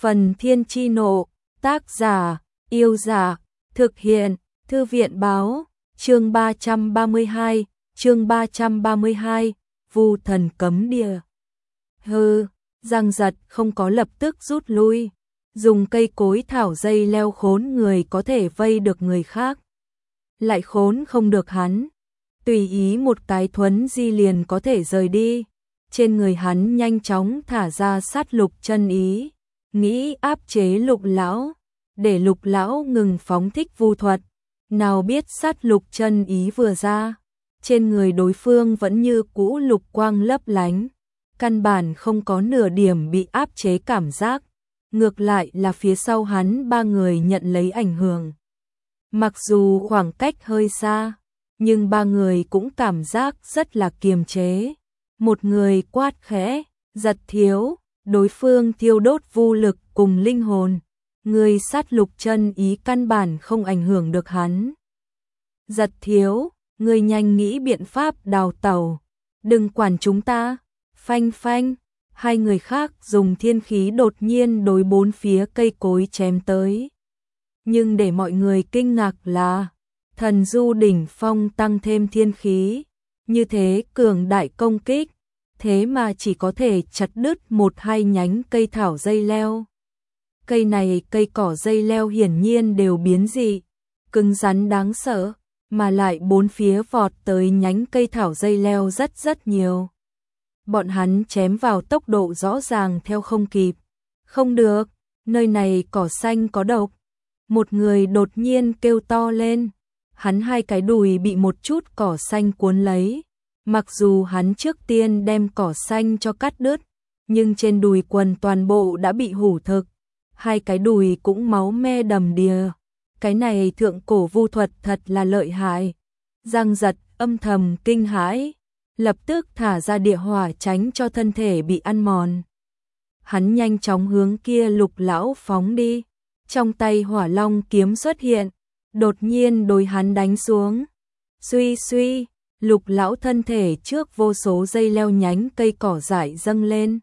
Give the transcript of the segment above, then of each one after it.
Phần Thiên Chi Nộ, tác giả, Yêu Giả, thực hiện, Thư viện Báo, chương 332, Vu Thần Cấm Địa. Giang Giật không có lập tức rút lui, dùng cây cối thảo dây leo khốn người có thể vây được người khác, lại khốn không được hắn. Tùy ý một cái thuấn di liền có thể rời đi. Trên người hắn nhanh chóng thả ra sát lục chân ý, nghĩ áp chế Lục lão, để Lục lão ngừng phóng thích vu thuật. Nào biết sát lục chân ý vừa ra, trên người đối phương vẫn như cũ lục quang lấp lánh, căn bản không có nửa điểm bị áp chế cảm giác, ngược lại là phía sau hắn ba người nhận lấy ảnh hưởng. Mặc dù khoảng cách hơi xa, nhưng ba người cũng cảm giác rất là kiềm chế. Một người quát khẽ, Giật thiếu, đối phương thiêu đốt vu lực cùng linh hồn, người sát lục chân ý căn bản không ảnh hưởng được hắn. Giật thiếu, người nhanh nghĩ biện pháp đào tẩu, đừng quản chúng ta. Phanh phanh, hai người khác dùng thiên khí đột nhiên đối bốn phía cây cối chém tới. Nhưng để mọi người kinh ngạc là, thần du đỉnh phong tăng thêm thiên khí, như thế cường đại công kích, thế mà chỉ có thể chặt đứt một hai nhánh cây thảo dây leo. Cây này cây cỏ dây leo hiển nhiên đều biến dị, cứng rắn đáng sợ, mà lại bốn phía vọt tới nhánh cây thảo dây leo rất nhiều. Bọn hắn chém vào tốc độ rõ ràng theo không kịp. Không được, nơi này cỏ xanh có độc. Một người đột nhiên kêu to lên, hắn hai cái đùi bị một chút cỏ xanh cuốn lấy. Mặc dù hắn trước tiên đem cỏ xanh cho cắt đứt, nhưng trên đùi quần toàn bộ đã bị hủ thực, hai cái đùi cũng máu me đầm đìa. Cái này thượng cổ vu thuật thật là lợi hại. Giang Giật âm thầm kinh hãi, lập tức thả ra địa hỏa tránh cho thân thể bị ăn mòn. Hắn nhanh chóng hướng kia Lục lão phóng đi, trong tay Hỏa Long kiếm xuất hiện, đột nhiên đối hắn đánh xuống. Suy suy, Lục lão thân thể trước vô số dây leo nhánh cây cỏ dại dâng lên,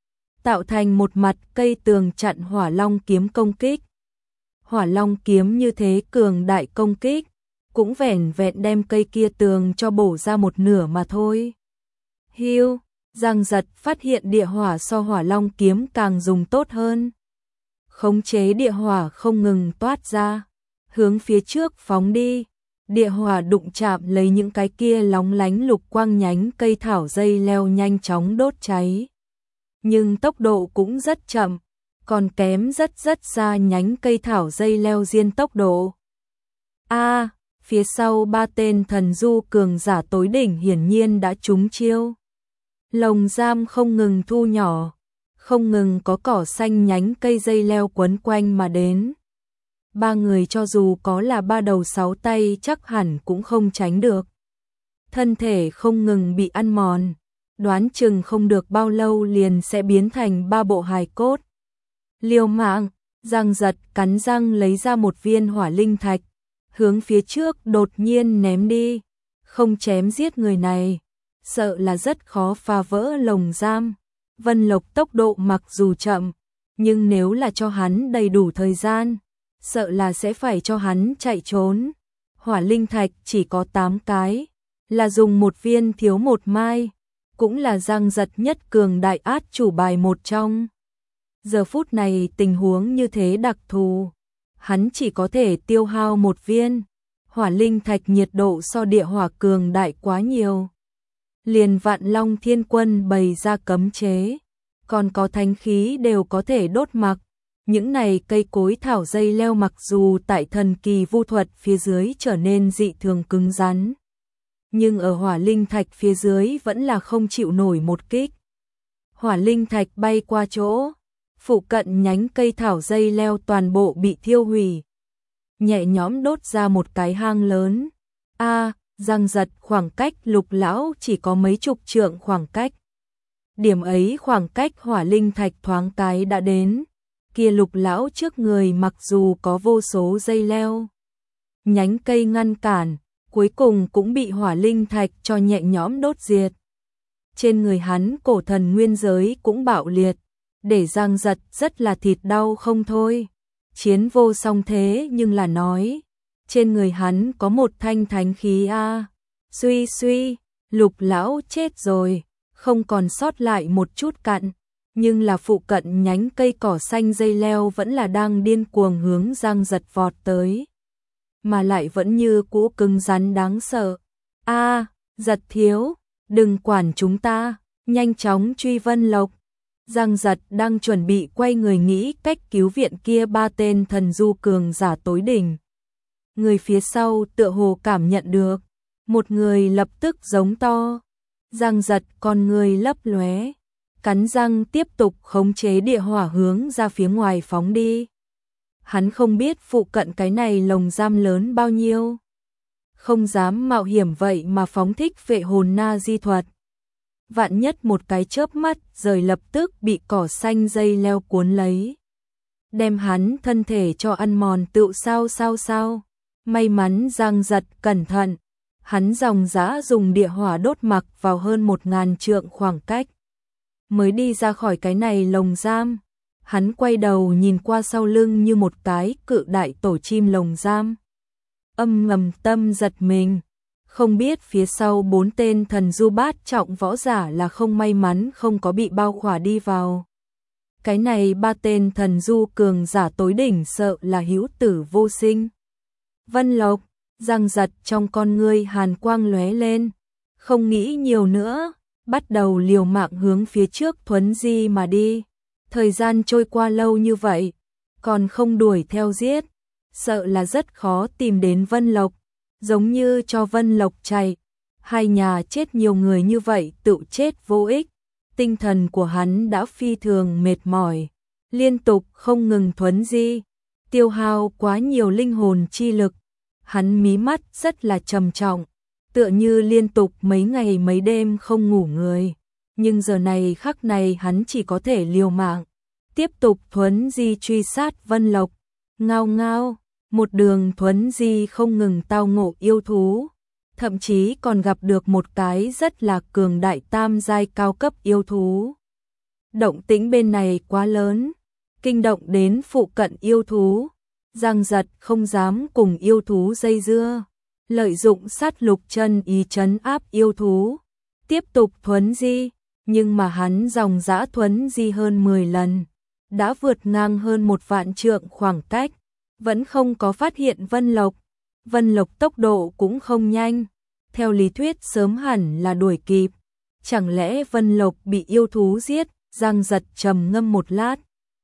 tạo thành một mặt cây tường chặn Hỏa Long kiếm công kích. Hỏa Long kiếm như thế cường đại công kích, cũng vẻn vẹn đem cây kia tường cho bổ ra một nửa mà thôi. Hiu, Giang Giật phát hiện địa hỏa so Hỏa Long kiếm càng dùng tốt hơn. Khống chế địa hỏa không ngừng toát ra, hướng phía trước phóng đi. Địa hỏa đụng chạm lấy những cái kia lóng lánh lục quang nhánh cây thảo dây leo nhanh chóng đốt cháy. Nhưng tốc độ cũng rất chậm, còn kém rất xa nhánh cây thảo dây leo diên tốc độ. Phía sau ba tên thần du cường giả tối đỉnh hiển nhiên đã trúng chiêu. Lồng giam không ngừng thu nhỏ, không ngừng có cỏ xanh nhánh cây dây leo quấn quanh mà đến. Ba người cho dù có là ba đầu sáu tay chắc hẳn cũng không tránh được. Thân thể không ngừng bị ăn mòn, đoán chừng không được bao lâu liền sẽ biến thành ba bộ hài cốt. Liều mạng, Giang Giật cắn răng lấy ra một viên hỏa linh thạch, hướng phía trước đột nhiên ném đi. Không chém giết người này, sợ là rất khó phá vỡ lồng giam. Vân Lộc tốc độ mặc dù chậm, nhưng nếu là cho hắn đầy đủ thời gian, sợ là sẽ phải cho hắn chạy trốn. Hỏa linh thạch chỉ có 8 cái, là dùng một viên thiếu một mai, cũng là Giang Giật nhất cường đại át chủ bài một trong. Giờ phút này tình huống như thế đặc thù, hắn chỉ có thể tiêu hao một viên. Hỏa linh thạch nhiệt độ so địa hỏa cường đại quá nhiều. Liền Vạn Long Thiên Quân bày ra cấm chế, còn có thánh khí đều có thể đốt mặc. Những này cây cối thảo dây leo mặc dù tại thần kỳ vu thuật phía dưới trở nên dị thường cứng rắn, nhưng ở hỏa linh thạch phía dưới vẫn là không chịu nổi một kích. Hỏa linh thạch bay qua chỗ, phụ cận nhánh cây thảo dây leo toàn bộ bị thiêu hủy, nhẹ nhõm đốt ra một cái hang lớn. Giang Giật khoảng cách Lục lão chỉ có mấy chục trượng khoảng cách. Điểm ấy khoảng cách hỏa linh thạch thoáng cái đã đến. Kia Lục lão trước người mặc dù có vô số dây leo, nhánh cây ngăn cản, cuối cùng cũng bị hỏa linh thạch cho nhẹ nhõm đốt diệt. Trên người hắn cổ thần nguyên giới cũng bạo liệt, để Giang Giật rất là thịt đau không thôi. Chiến vô song thế nhưng là nói, trên người hắn có một thanh thánh khí a. Suy suy, Lục lão chết rồi, không còn sót lại một chút cặn, nhưng là phụ cận nhánh cây cỏ xanh dây leo vẫn là đang điên cuồng hướng Giang Giật vọt tới, mà lại vẫn như cũ cứng rắn đáng sợ. A, Giật thiếu, đừng quản chúng ta, nhanh chóng truy Vân Lộc. Giang Giật đang chuẩn bị quay người nghĩ cách cứu viện kia 3 tên thần du cường giả tối đỉnh. Người phía sau tựa hồ cảm nhận được, một người lập tức giống to. Giang Giật con người lấp lóe, cắn răng tiếp tục khống chế địa hỏa hướng ra phía ngoài phóng đi. Hắn không biết phụ cận cái này lồng giam lớn bao nhiêu, không dám mạo hiểm vậy mà phóng thích vệ hồn na di thuật. Vạn nhất một cái chớp mắt rời lập tức bị cỏ xanh dây leo cuốn lấy, đem hắn thân thể cho ăn mòn tựu sao. May mắn Giang Giật cẩn thận, hắn dòng dã dùng địa hỏa đốt mặc vào hơn 1000 trượng khoảng cách, mới đi ra khỏi cái này lồng giam. Hắn quay đầu nhìn qua sau lưng như một cái cự đại tổ chim lồng giam, âm ngầm tâm giật mình. Không biết phía sau 4 tên thần du bát trọng võ giả là không may mắn không có bị bao khỏa đi vào. Cái này 3 tên thần du cường giả tối đỉnh sợ là hữu tử vô sinh. Vân Lộc, Giang Giật trong con ngươi hàn quang lóe lên, không nghĩ nhiều nữa, bắt đầu liều mạng hướng phía trước thuấn di mà đi. Thời gian trôi qua lâu như vậy, còn không đuổi theo giết, sợ là rất khó tìm đến Vân Lộc. Giống như cho Vân Lộc chạy, hai nhà chết nhiều người như vậy tự chết vô ích. Tinh thần của hắn đã phi thường mệt mỏi, liên tục không ngừng thuấn di, tiêu hao quá nhiều linh hồn chi lực. Hắn mí mắt rất là trầm trọng, tựa như liên tục mấy ngày mấy đêm không ngủ người. Nhưng giờ này khắc này hắn chỉ có thể liều mạng, tiếp tục thuấn di truy sát Vân Lộc. Ngao ngao, một đường thuấn di không ngừng tao ngộ yêu thú, thậm chí còn gặp được một cái rất là cường đại tam giai cao cấp yêu thú. Động tĩnh bên này quá lớn, kinh động đến phụ cận yêu thú. Giang Giật không dám cùng yêu thú dây dưa, lợi dụng sát lục chân ý trấn áp yêu thú, tiếp tục thuấn di, nhưng mà hắn dòng dã thuấn di hơn 10 lần, đã vượt ngang hơn 1 vạn trượng khoảng cách, vẫn không có phát hiện Vân Lộc. Vân Lộc tốc độ cũng không nhanh, theo lý thuyết sớm hẳn là đuổi kịp. Chẳng lẽ Vân Lộc bị yêu thú giết? Giang Giật trầm ngâm một lát,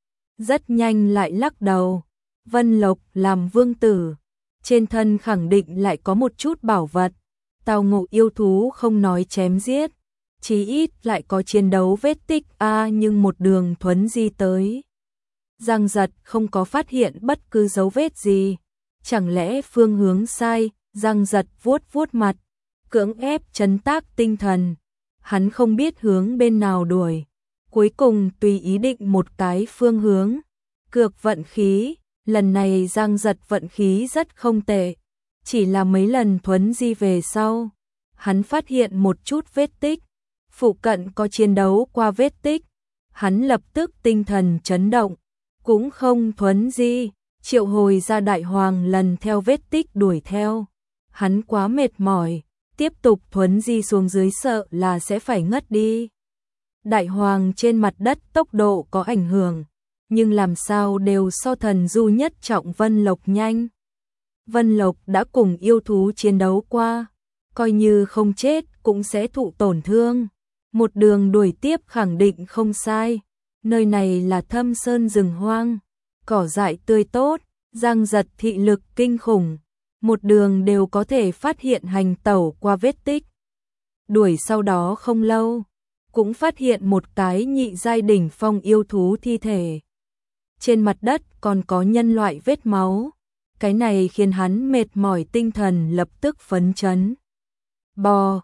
rất nhanh lại lắc đầu. Vân Lộc làm vương tử, trên thân khẳng định lại có một chút bảo vật. Tao ngộ yêu thú không nói chém giết, chí ít lại có chiến đấu vết tích nhưng một đường thuấn di tới, Giang Giật không có phát hiện bất cứ dấu vết gì. Chẳng lẽ phương hướng sai? Giang Giật vuốt vuốt mặt, cưỡng ép trấn tác tinh thần. Hắn không biết hướng bên nào đuổi, cuối cùng tùy ý định một cái phương hướng. Cược vận khí, lần này Giang Giật vận khí rất không tệ. Chỉ là mấy lần thuấn di về sau, hắn phát hiện một chút vết tích, phụ cận có chiến đấu qua vết tích. Hắn lập tức tinh thần chấn động, cũng không thuấn di, triệu hồi ra đại hoàng lần theo vết tích đuổi theo. Hắn quá mệt mỏi, tiếp tục thuấn di xuống dưới sợ là sẽ phải ngất đi. Đại hoàng trên mặt đất tốc độ có ảnh hưởng, nhưng làm sao đều so thần du nhất trọng Vân Lộc nhanh. Vân Lộc đã cùng yêu thú chiến đấu qua, coi như không chết cũng sẽ thụ tổn thương. Một đường đuổi tiếp khẳng định không sai. Nơi này là thâm sơn rừng hoang, cỏ dại tươi tốt. Giang Giật thị lực kinh khủng, một đường đều có thể phát hiện hành tẩu qua vết tích. Đuổi sau đó không lâu, cũng phát hiện một cái nhị giai đỉnh phong yêu thú thi thể. Trên mặt đất còn có nhân loại vết máu. Cái này khiến hắn mệt mỏi tinh thần lập tức phấn chấn. Bò,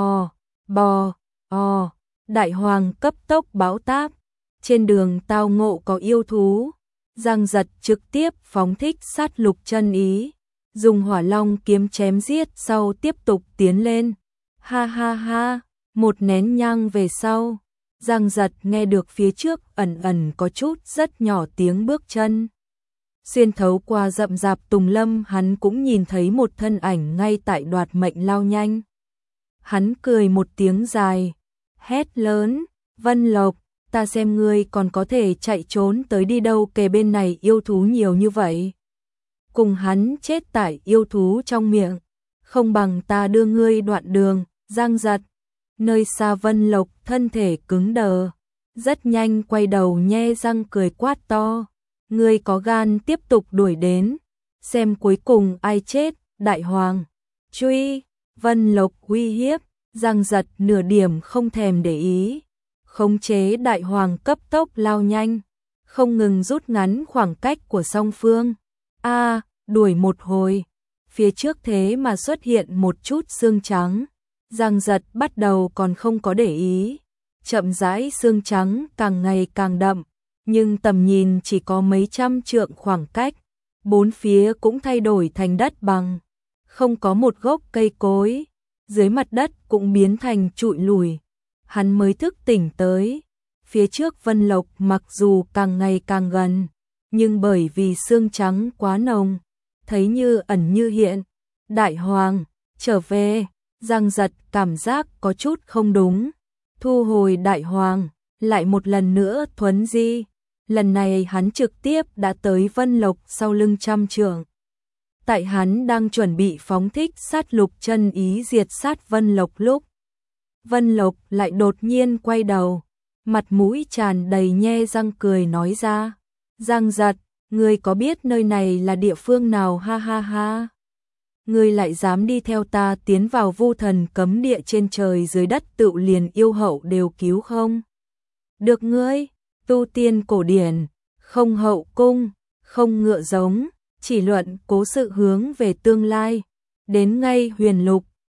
bò, đại hoàng cấp tốc báo táp. Trên đường tao ngộ có yêu thú, Giang Giật trực tiếp phóng thích sát lục chân ý, dùng hỏa long kiếm chém giết sau tiếp tục tiến lên. Ha ha ha, một nén nhang về sau, Giang Giật nghe được phía trước ẩn ẩn có chút rất nhỏ tiếng bước chân. Xuyên thấu qua rậm rạp tùng lâm, hắn cũng nhìn thấy một thân ảnh ngay tại đoạt mệnh lao nhanh. Hắn cười một tiếng dài, hét lớn, Vân Lộc, ta xem ngươi còn có thể chạy trốn tới đi đâu, kề bên này yêu thú nhiều như vậy. Cùng hắn chết tại yêu thú trong miệng, không bằng ta đưa ngươi đoạn đường. Giang Giật, nơi xa Vân Lộc thân thể cứng đờ, rất nhanh quay đầu nhe răng cười quát to. Ngươi có gan tiếp tục đuổi đến, xem cuối cùng ai chết. Đại Hoàng, truy. Vân Lộc uy hiếp. Giang Giật nửa điểm không thèm để ý, khống chế Đại Hoàng cấp tốc lao nhanh, không ngừng rút ngắn khoảng cách của song phương. Đuổi một hồi, phía trước thế mà xuất hiện một chút xương trắng. Giang Giật bắt đầu còn không có để ý, chậm rãi xương trắng càng ngày càng đậm, nhưng tầm nhìn chỉ có mấy trăm trượng khoảng cách, bốn phía cũng thay đổi thành đất bằng, không có một gốc cây cối, dưới mặt đất cũng biến thành trụi lùi. Hắn mới thức tỉnh tới, phía trước Vân Lộc mặc dù càng ngày càng gần, nhưng bởi vì xương trắng quá nồng, thấy như ẩn như hiện. Đại Hoàng, trở về. Giang Giật cảm giác có chút không đúng, thu hồi Đại Hoàng, lại một lần nữa thuấn di. Lần này hắn trực tiếp đã tới Vân Lộc sau lưng trăm trượng. Tại hắn đang chuẩn bị phóng thích sát lục chân ý diệt sát Vân Lộc lúc, Vân Lộc lại đột nhiên quay đầu, mặt mũi tràn đầy nhe răng cười nói ra. Giang Giật, ngươi có biết nơi này là địa phương nào? Ha ha ha. Ngươi lại dám đi theo ta tiến vào Vu Thần cấm địa, trên trời dưới đất tựu liền yêu hậu đều cứu không được ngươi. Tu tiên cổ điển, không hậu cung, không ngựa giống, chỉ luận cố sự hướng về tương lai. Đến ngay Huyền Lục,